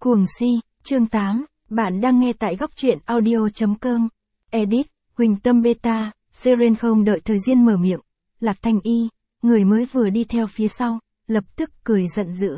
Cuồng si, chương 8, bạn đang nghe tại góc truyện audio.com. Edit, Huỳnh Tâm Beta, Seren không đợi Thời Diên mở miệng. Lạc Thanh Y, người mới vừa đi theo phía sau, lập tức cười giận dữ.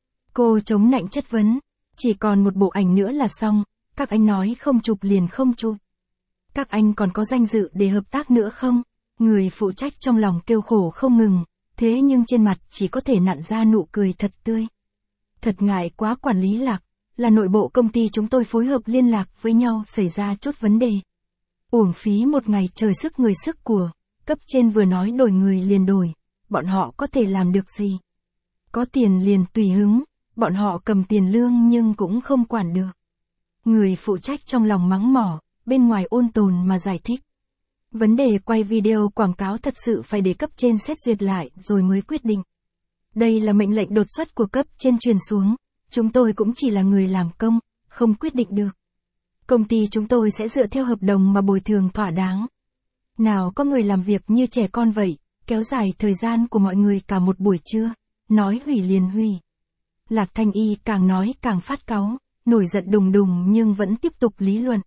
Cô chống nạnh chất vấn, chỉ còn một bộ ảnh nữa là xong, các anh nói không chụp liền không chụp. Các anh còn có danh dự để hợp tác nữa không? Người phụ trách trong lòng kêu khổ không ngừng, thế nhưng trên mặt chỉ có thể nặn ra nụ cười thật tươi. Thật ngại quá quản lý Lạc, là nội bộ công ty chúng tôi phối hợp liên lạc với nhau xảy ra chút vấn đề. Uổng phí một ngày trời sức người sức của, cấp trên vừa nói đổi người liền đổi, bọn họ có thể làm được gì? Có tiền liền tùy hứng, bọn họ cầm tiền lương nhưng cũng không quản được. Người phụ trách trong lòng mắng mỏ, bên ngoài ôn tồn mà giải thích. Vấn đề quay video quảng cáo thật sự phải để cấp trên xét duyệt lại rồi mới quyết định. Đây là mệnh lệnh đột xuất của cấp trên truyền xuống, chúng tôi cũng chỉ là người làm công, không quyết định được. Công ty chúng tôi sẽ dựa theo hợp đồng mà bồi thường thỏa đáng. Nào có người làm việc như trẻ con vậy, kéo dài thời gian của mọi người cả một buổi trưa, nói hủy liền hủy. Lạc Thanh Y càng nói càng phát cáu, nổi giận đùng đùng nhưng vẫn tiếp tục lý luận.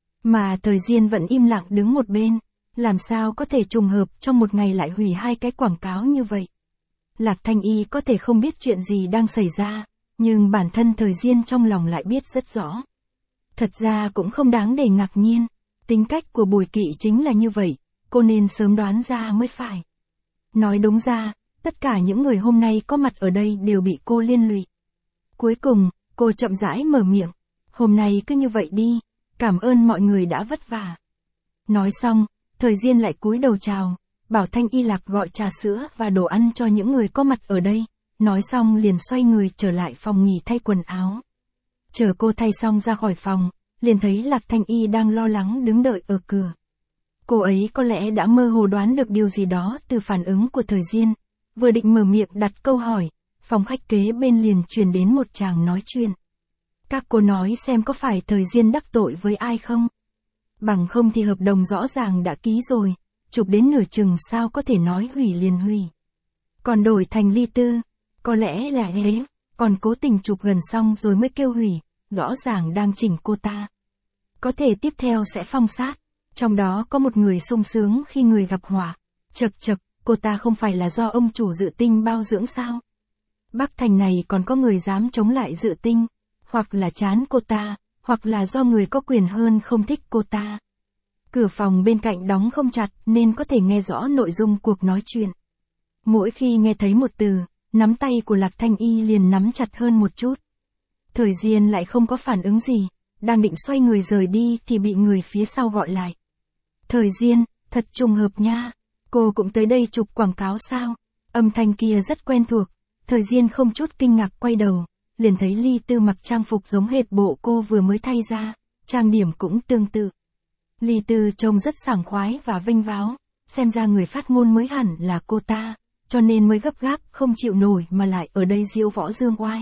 Mà Thời Diên vẫn im lặng đứng một bên, làm sao có thể trùng hợp trong một ngày lại hủy hai cái quảng cáo như vậy. Lạc Thanh Y có thể không biết chuyện gì đang xảy ra, nhưng bản thân Thời Diên trong lòng lại biết rất rõ. Thật ra cũng không đáng để ngạc nhiên, tính cách của Bùi Kỵ chính là như vậy, cô nên sớm đoán ra mới phải. Nói đúng ra, tất cả những người hôm nay có mặt ở đây đều bị cô liên lụy. Cuối cùng, cô chậm rãi mở miệng, hôm nay cứ như vậy đi, cảm ơn mọi người đã vất vả. Nói xong, Thời Diên lại cúi đầu chào, bảo Thanh Y Lạc gọi trà sữa và đồ ăn cho những người có mặt ở đây, nói xong liền xoay người trở lại phòng nghỉ thay quần áo. Chờ cô thay xong ra khỏi phòng, liền thấy Lạc Thanh Y đang lo lắng đứng đợi ở cửa. Cô ấy có lẽ đã mơ hồ đoán được điều gì đó từ phản ứng của Thời Diên, vừa định mở miệng đặt câu hỏi, phòng khách kế bên liền truyền đến một chàng nói chuyện. Các cô nói xem có phải Thời Diên đắc tội với ai không? Bằng không thì hợp đồng rõ ràng đã ký rồi, chụp đến nửa chừng sao có thể nói hủy liền hủy. Còn đổi thành ly tư, có lẽ là thế, còn cố tình chụp gần xong rồi mới kêu hủy, rõ ràng đang chỉnh cô ta. Có thể tiếp theo sẽ phong sát, trong đó có một người sung sướng khi người gặp họa. Chật chật, cô ta không phải là do ông chủ Dự Tinh bao dưỡng sao? Bắc Thành này còn có người dám chống lại Dự Tinh, hoặc là chán cô ta, hoặc là do người có quyền hơn không thích cô ta. Cửa phòng bên cạnh đóng không chặt nên có thể nghe rõ nội dung cuộc nói chuyện. Mỗi khi nghe thấy một từ, nắm tay của Lạc Thanh Y liền nắm chặt hơn một chút. Thời Diên lại không có phản ứng gì, đang định xoay người rời đi thì bị người phía sau gọi lại. Thời Diên, thật trùng hợp nha, cô cũng tới đây chụp quảng cáo sao? Âm thanh kia rất quen thuộc, Thời Diên không chút kinh ngạc quay đầu, liền thấy Ly Tư mặc trang phục giống hệt bộ cô vừa mới thay ra, trang điểm cũng tương tự. Ly Tư trông rất sảng khoái và vênh váo, xem ra người phát ngôn mới hẳn là cô ta, cho nên mới gấp gáp không chịu nổi mà lại ở đây diễu võ dương oai.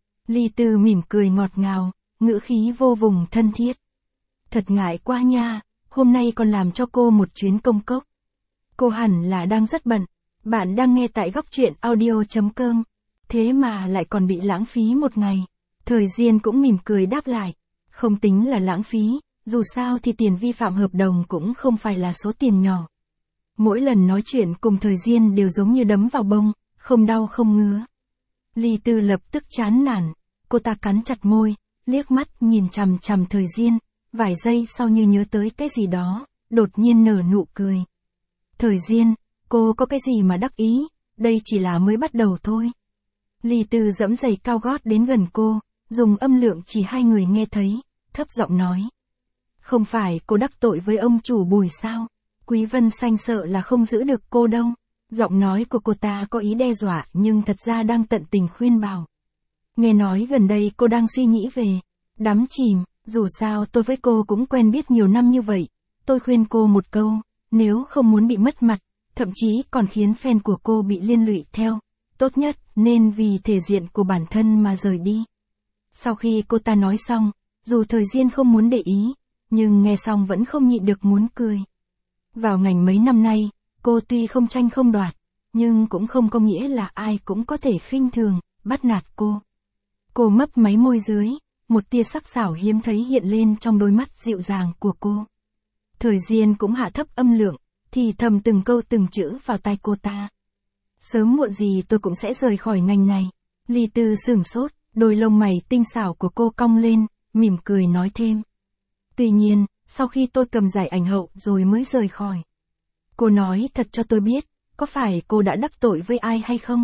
Ly Tư mỉm cười ngọt ngào, ngữ khí vô cùng thân thiết. Thật ngại quá nha, hôm nay còn làm cho cô một chuyến công cốc. Cô hẳn là đang rất bận, bạn đang nghe tại góc truyện audio.com, thế mà lại còn bị lãng phí một ngày. Thời Diên cũng mỉm cười đáp lại, không tính là lãng phí, dù sao thì tiền vi phạm hợp đồng cũng không phải là số tiền nhỏ. Mỗi lần nói chuyện cùng Thời Diên đều giống như đấm vào bông, không đau không ngứa. Ly Tư lập tức chán nản, cô ta cắn chặt môi, liếc mắt nhìn chằm chằm Thời Diên, vài giây sau như nhớ tới cái gì đó, đột nhiên nở nụ cười. Thời Diên, cô có cái gì mà đắc ý, đây chỉ là mới bắt đầu thôi. Ly Tư giẫm giày cao gót đến gần cô, dùng âm lượng chỉ hai người nghe thấy, thấp giọng nói. Không phải cô đắc tội với ông chủ Bùi sao? Quý Vân Xanh sợ là không giữ được cô đâu. Giọng nói của cô ta có ý đe dọa nhưng thật ra đang tận tình khuyên bảo. Nghe nói gần đây cô đang suy nghĩ về đắm chìm, dù sao tôi với cô cũng quen biết nhiều năm như vậy. Tôi khuyên cô một câu, nếu không muốn bị mất mặt, thậm chí còn khiến fan của cô bị liên lụy theo, tốt nhất nên vì thể diện của bản thân mà rời đi. Sau khi cô ta nói xong, dù Thời Diên không muốn để ý, nhưng nghe xong vẫn không nhịn được muốn cười. Vào ngành mấy năm nay, cô tuy không tranh không đoạt, nhưng cũng không có nghĩa là ai cũng có thể khinh thường, bắt nạt cô. Cô mấp máy môi dưới, một tia sắc sảo hiếm thấy hiện lên trong đôi mắt dịu dàng của cô. Thời Diên cũng hạ thấp âm lượng, thì thầm từng câu từng chữ vào tai cô ta. Sớm muộn gì tôi cũng sẽ rời khỏi ngành này. Ly Tư sửng sốt, đôi lông mày tinh xảo của cô cong lên, mỉm cười nói thêm. Tuy nhiên, sau khi tôi cầm giải ảnh hậu rồi mới rời khỏi. Cô nói thật cho tôi biết, có phải cô đã đắc tội với ai hay không?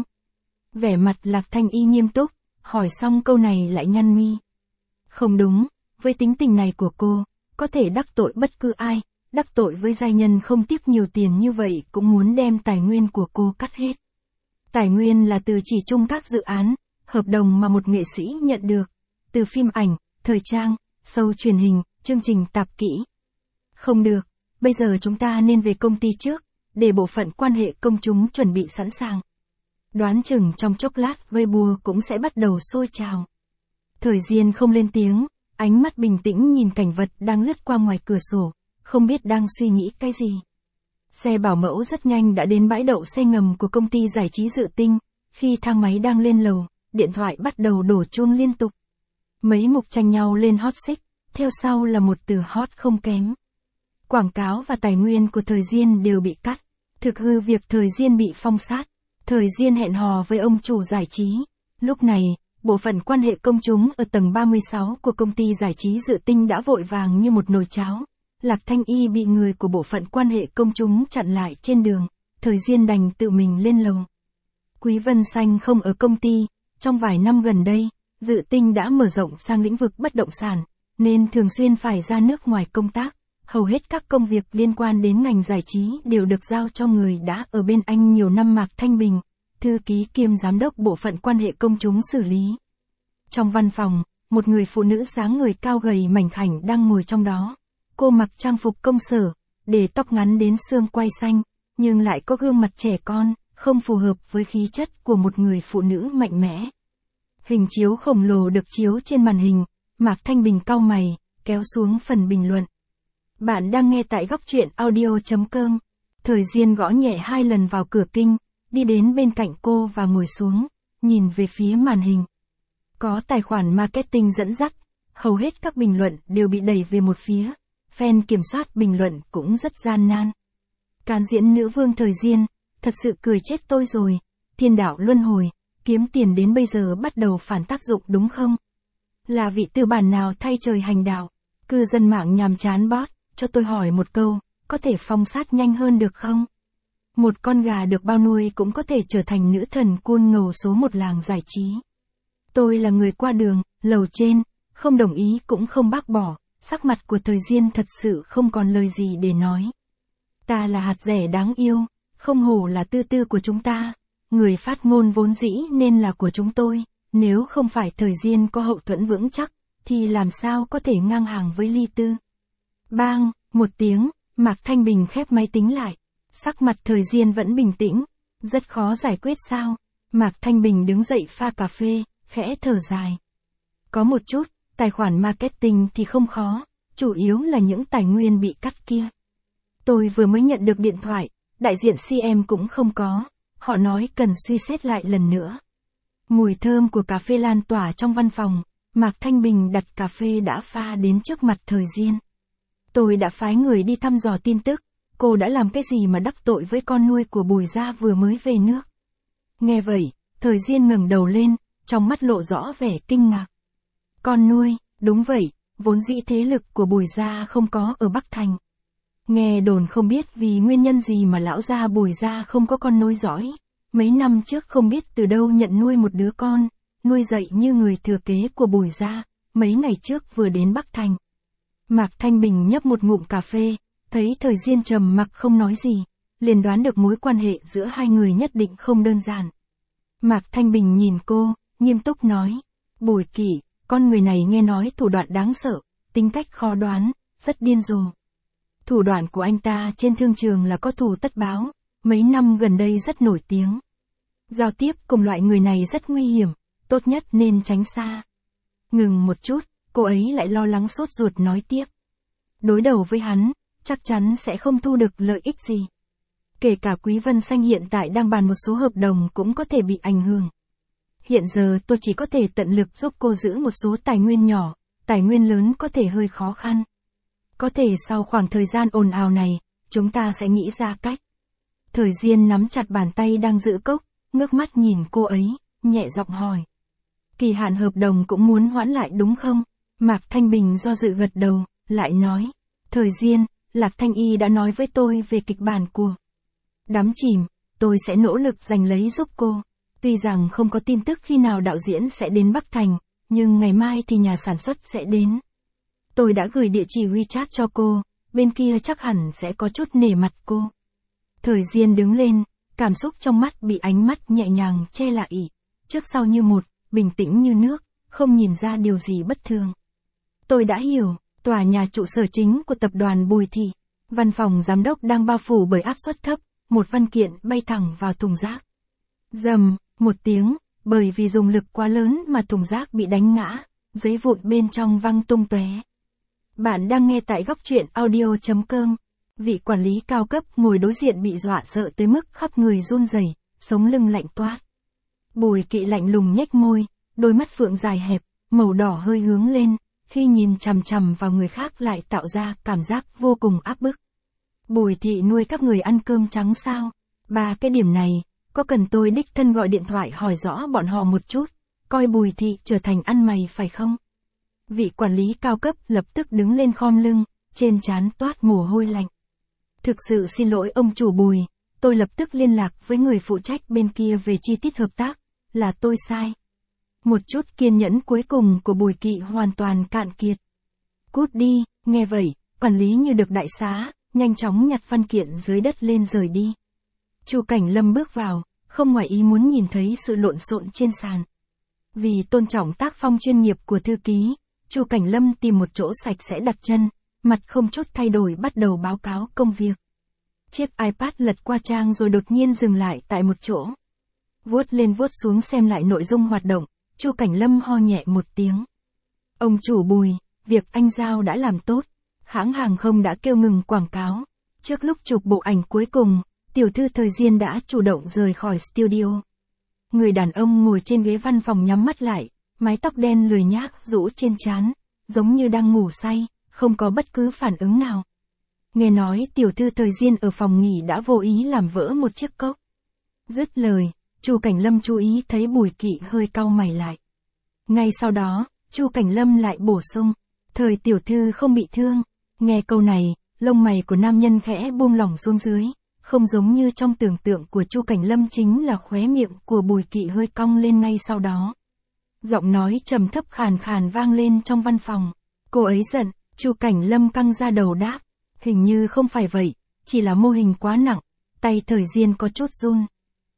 Vẻ mặt Lạc Thanh Y nghiêm túc, hỏi xong câu này lại nhăn mi. Không đúng, với tính tình này của cô, có thể đắc tội bất cứ ai, đắc tội với giai nhân không tiếc nhiều tiền như vậy cũng muốn đem tài nguyên của cô cắt hết. Tài nguyên là từ chỉ chung các dự án, hợp đồng mà một nghệ sĩ nhận được, từ phim ảnh, thời trang, show truyền hình, chương trình tạp kỹ. Không được, bây giờ chúng ta nên về công ty trước, để bộ phận quan hệ công chúng chuẩn bị sẵn sàng. Đoán chừng trong chốc lát Weibo cũng sẽ bắt đầu sôi trào. Thời Diên không lên tiếng, ánh mắt bình tĩnh nhìn cảnh vật đang lướt qua ngoài cửa sổ, không biết đang suy nghĩ cái gì. Xe bảo mẫu rất nhanh đã đến bãi đậu xe ngầm của công ty giải trí Dự Tinh, khi thang máy đang lên lầu, điện thoại bắt đầu đổ chuông liên tục. Mấy mục tranh nhau lên hot search, theo sau là một từ hot không kém. Quảng cáo và tài nguyên của Thời Diên đều bị cắt, thực hư việc Thời Diên bị phong sát. Thời Diên hẹn hò với ông chủ giải trí. Lúc này, bộ phận quan hệ công chúng ở tầng 36 của công ty giải trí Dự Tinh đã vội vàng như một nồi cháo. Lạc Thanh Y bị người của bộ phận quan hệ công chúng chặn lại trên đường, Thời Diên đành tự mình lên lầu. Quý Vân Xanh không ở công ty, trong vài năm gần đây, Dự Tinh đã mở rộng sang lĩnh vực bất động sản, nên thường xuyên phải ra nước ngoài công tác. Hầu hết các công việc liên quan đến ngành giải trí đều được giao cho người đã ở bên anh nhiều năm Mạc Thanh Bình, thư ký kiêm giám đốc bộ phận quan hệ công chúng xử lý. Trong văn phòng, một người phụ nữ dáng người cao gầy mảnh khảnh đang ngồi trong đó. Cô mặc trang phục công sở, để tóc ngắn đến xương quai xanh, nhưng lại có gương mặt trẻ con, không phù hợp với khí chất của một người phụ nữ mạnh mẽ. Hình chiếu khổng lồ được chiếu trên màn hình, Mạc Thanh Bình cau mày, kéo xuống phần bình luận. Bạn đang nghe tại góc truyện audio.com. Thời Diên gõ nhẹ 2 lần vào cửa kinh, đi đến bên cạnh cô và ngồi xuống, nhìn về phía màn hình. Có tài khoản marketing dẫn dắt, hầu hết các bình luận đều bị đẩy về một phía. Fan kiểm soát bình luận cũng rất gian nan. Cán diễn nữ vương Thời Diên, thật sự cười chết tôi rồi. Thiên đạo luân hồi, kiếm tiền đến bây giờ bắt đầu phản tác dụng đúng không? Là vị tư bản nào thay trời hành đạo? Cư dân mạng nhàm chán bot, cho tôi hỏi một câu, có thể phong sát nhanh hơn được không? Một con gà được bao nuôi cũng có thể trở thành nữ thần cool ngầu số một làng giải trí. Tôi là người qua đường, lầu trên, không đồng ý cũng không bác bỏ. Sắc mặt của Thời Diên thật sự không còn lời gì để nói. Ta là hạt rẻ đáng yêu, không hổ là tư tư của chúng ta. Người phát ngôn vốn dĩ nên là của chúng tôi, nếu không phải Thời Diên có hậu thuẫn vững chắc, thì làm sao có thể ngang hàng với Ly Tư. Bang, một tiếng, Mạc Thanh Bình khép máy tính lại. Sắc mặt Thời Diên vẫn bình tĩnh, rất khó giải quyết sao. Mạc Thanh Bình đứng dậy pha cà phê, khẽ thở dài. Có một chút. Tài khoản marketing thì không khó, chủ yếu là những tài nguyên bị cắt kia. Tôi vừa mới nhận được điện thoại, đại diện CM cũng không có, họ nói cần suy xét lại lần nữa. Mùi thơm của cà phê lan tỏa trong văn phòng, Mạc Thanh Bình đặt cà phê đã pha đến trước mặt Thời Diên. Tôi đã phái người đi thăm dò tin tức, cô đã làm cái gì mà đắc tội với con nuôi của Bùi Gia vừa mới về nước. Nghe vậy, Thời Diên ngẩng đầu lên, trong mắt lộ rõ vẻ kinh ngạc. Con nuôi, đúng vậy, vốn dĩ thế lực của Bùi Gia không có ở Bắc Thành. Nghe đồn không biết vì nguyên nhân gì mà lão gia Bùi Gia không có con nối dõi. Mấy năm trước không biết từ đâu nhận nuôi một đứa con, nuôi dạy như người thừa kế của Bùi Gia, mấy ngày trước vừa đến Bắc Thành. Mạc Thanh Bình nhấp một ngụm cà phê, thấy Thời Diên trầm mặc không nói gì, liền đoán được mối quan hệ giữa hai người nhất định không đơn giản. Mạc Thanh Bình nhìn cô, nghiêm túc nói, Bùi Kỷ, con người này nghe nói thủ đoạn đáng sợ, tính cách khó đoán, rất điên rồ. Thủ đoạn của anh ta trên thương trường là có thù tất báo, mấy năm gần đây rất nổi tiếng. Giao tiếp cùng loại người này rất nguy hiểm, tốt nhất nên tránh xa. Ngừng một chút, cô ấy lại lo lắng sốt ruột nói tiếp. Đối đầu với hắn, chắc chắn sẽ không thu được lợi ích gì. Kể cả Quý Vân Xanh hiện tại đang bàn một số hợp đồng cũng có thể bị ảnh hưởng. Hiện giờ tôi chỉ có thể tận lực giúp cô giữ một số tài nguyên nhỏ, tài nguyên lớn có thể hơi khó khăn. Có thể sau khoảng thời gian ồn ào này, chúng ta sẽ nghĩ ra cách. Thời Diên nắm chặt bàn tay đang giữ cốc, ngước mắt nhìn cô ấy, nhẹ giọng hỏi. Kỳ hạn hợp đồng cũng muốn hoãn lại đúng không? Mạc Thanh Bình do dự gật đầu, lại nói. Thời Diên, Lạc Thanh Y đã nói với tôi về kịch bản của Đắm Chìm, tôi sẽ nỗ lực giành lấy giúp cô. Tuy rằng không có tin tức khi nào đạo diễn sẽ đến Bắc Thành, nhưng ngày mai thì nhà sản xuất sẽ đến. Tôi đã gửi địa chỉ WeChat cho cô, bên kia chắc hẳn sẽ có chút nể mặt cô. Thời Diên đứng lên, cảm xúc trong mắt bị ánh mắt nhẹ nhàng che lại, trước sau như một, bình tĩnh như nước, không nhìn ra điều gì bất thường. Tôi đã hiểu, tòa nhà trụ sở chính của tập đoàn Bùi Thị, văn phòng giám đốc đang bao phủ bởi áp suất thấp, một văn kiện bay thẳng vào thùng rác. Rầm, một tiếng, bởi vì dùng lực quá lớn mà thùng rác bị đánh ngã, giấy vụn bên trong văng tung tóe. Bạn đang nghe tại góc truyện audio.com. Vị quản lý cao cấp ngồi đối diện bị dọa sợ tới mức khắp người run rẩy, sống lưng lạnh toát. Bùi Kỵ lạnh lùng nhếch môi, đôi mắt phượng dài hẹp, màu đỏ hơi hướng lên, khi nhìn chằm chằm vào người khác lại tạo ra cảm giác vô cùng áp bức. Bùi Thị nuôi các người ăn cơm trắng sao? Ba cái điểm này, có cần tôi đích thân gọi điện thoại hỏi rõ bọn họ một chút, coi Bùi Thị trở thành ăn mày phải không? Vị quản lý cao cấp lập tức đứng lên khom lưng, trên trán toát mồ hôi lạnh. Thực sự xin lỗi ông chủ Bùi, tôi lập tức liên lạc với người phụ trách bên kia về chi tiết hợp tác, là tôi sai. Một chút kiên nhẫn cuối cùng của Bùi Kỵ hoàn toàn cạn kiệt. Cút đi, nghe vậy, quản lý như được đại xá, nhanh chóng nhặt văn kiện dưới đất lên rời đi. Chu Cảnh Lâm bước vào, không ngoài ý muốn nhìn thấy sự lộn xộn trên sàn. Vì tôn trọng tác phong chuyên nghiệp của thư ký, Chu Cảnh Lâm tìm một chỗ sạch sẽ đặt chân, mặt không chút thay đổi bắt đầu báo cáo công việc. Chiếc iPad lật qua trang rồi đột nhiên dừng lại tại một chỗ. Vuốt lên vuốt xuống xem lại nội dung hoạt động, Chu Cảnh Lâm ho nhẹ một tiếng. Ông chủ Bùi, việc anh giao đã làm tốt, hãng hàng không đã kêu ngừng quảng cáo. Trước lúc chụp bộ ảnh cuối cùng, tiểu thư Thời Diên đã chủ động rời khỏi studio. Người đàn ông ngồi trên ghế văn phòng nhắm mắt lại, mái tóc đen lười nhác rũ trên trán, giống như đang ngủ say, không có bất cứ phản ứng nào. Nghe nói tiểu thư Thời Diên ở phòng nghỉ đã vô ý làm vỡ một chiếc cốc. Dứt lời, Chu Cảnh Lâm chú ý thấy Bùi Kỵ hơi cau mày lại. Ngay sau đó, Chu Cảnh Lâm lại bổ sung, Thời tiểu thư không bị thương. Nghe câu này, lông mày của nam nhân khẽ buông lỏng xuống dưới, không giống như trong tưởng tượng của Chu Cảnh Lâm chính là khóe miệng của Bùi Kỵ hơi cong lên ngay sau đó. Giọng nói trầm thấp khàn khàn vang lên trong văn phòng. Cô ấy giận, Chu Cảnh Lâm căng ra đầu đáp. Hình như không phải vậy, chỉ là mô hình quá nặng, tay Thời Diên có chút run.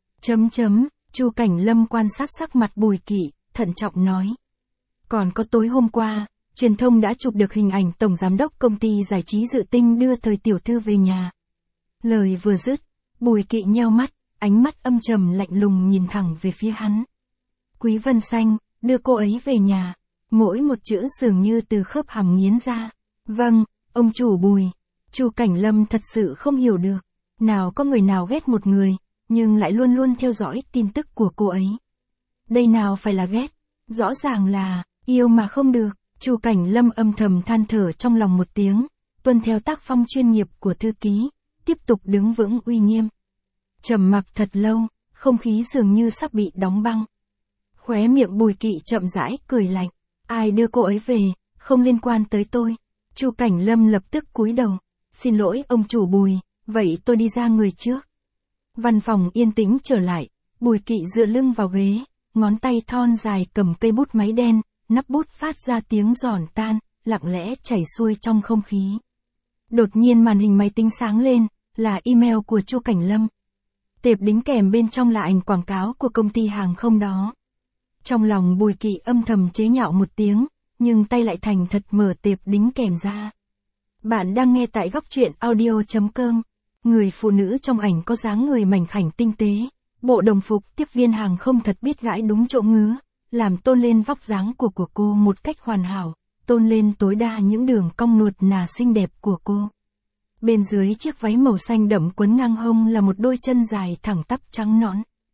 Chu Cảnh Lâm quan sát sắc mặt Bùi Kỵ, thận trọng nói. Còn có tối hôm qua, truyền thông đã chụp được hình ảnh tổng giám đốc công ty giải trí Dự Tinh đưa Thời tiểu thư về nhà. Lời vừa dứt, Bùi Kỵ nheo mắt, ánh mắt âm trầm lạnh lùng nhìn thẳng về phía hắn. Quý Vân Xanh, đưa cô ấy về nhà. Mỗi một chữ dường như từ khớp hàm nghiến ra. Vâng, ông chủ Bùi. Chu Cảnh Lâm thật sự không hiểu được. Nào có người nào ghét một người, nhưng lại luôn luôn theo dõi tin tức của cô ấy. Đây nào phải là ghét, rõ ràng là yêu mà không được. Chu Cảnh Lâm âm thầm than thở trong lòng một tiếng, tuân theo tác phong chuyên nghiệp của thư ký, tiếp tục đứng vững uy nghiêm. Trầm mặc thật lâu, không khí dường như sắp bị đóng băng. Khóe miệng Bùi Kỵ chậm rãi cười lạnh, ai đưa cô ấy về, không liên quan tới tôi. Chu Cảnh Lâm lập tức cúi đầu, xin lỗi ông chủ Bùi, vậy tôi đi ra người trước. Văn phòng yên tĩnh trở lại, Bùi Kỵ dựa lưng vào ghế, ngón tay thon dài cầm cây bút máy đen, nắp bút phát ra tiếng giòn tan, lặng lẽ chảy xuôi trong không khí. Đột nhiên màn hình máy tính sáng lên, là email của Chu Cảnh Lâm. Tệp đính kèm bên trong là ảnh quảng cáo của công ty hàng không đó. Trong lòng Bùi Kỵ âm thầm chế nhạo một tiếng, nhưng tay lại thành thật mở tệp đính kèm ra. Bạn đang nghe tại góc truyện audio.com. Người phụ nữ trong ảnh có dáng người mảnh khảnh tinh tế, bộ đồng phục tiếp viên hàng không thật biết gãi đúng chỗ ngứa, làm tôn lên vóc dáng của cô một cách hoàn hảo, tôn lên tối đa những đường cong nuột nà xinh đẹp của cô. Bên dưới chiếc váy màu xanh đậm quấn ngang hông là một đôi chân dài thẳng tắp trắng nõn.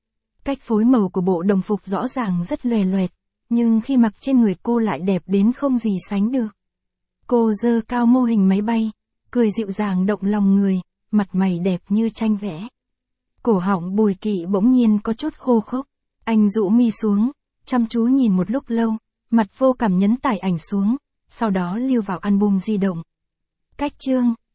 Cách phối màu của bộ đồng phục rõ ràng rất lòe loẹt, nhưng khi mặc trên người cô lại đẹp đến không gì sánh được. Cô giơ cao mô hình máy bay, cười dịu dàng động lòng người, mặt mày đẹp như tranh vẽ. Cổ họng Bùi Kỵ bỗng nhiên có chút khô khốc, anh rũ mi xuống, chăm chú nhìn một lúc lâu, mặt vô cảm nhấn tải ảnh xuống, sau đó lưu vào album di động. Cách chương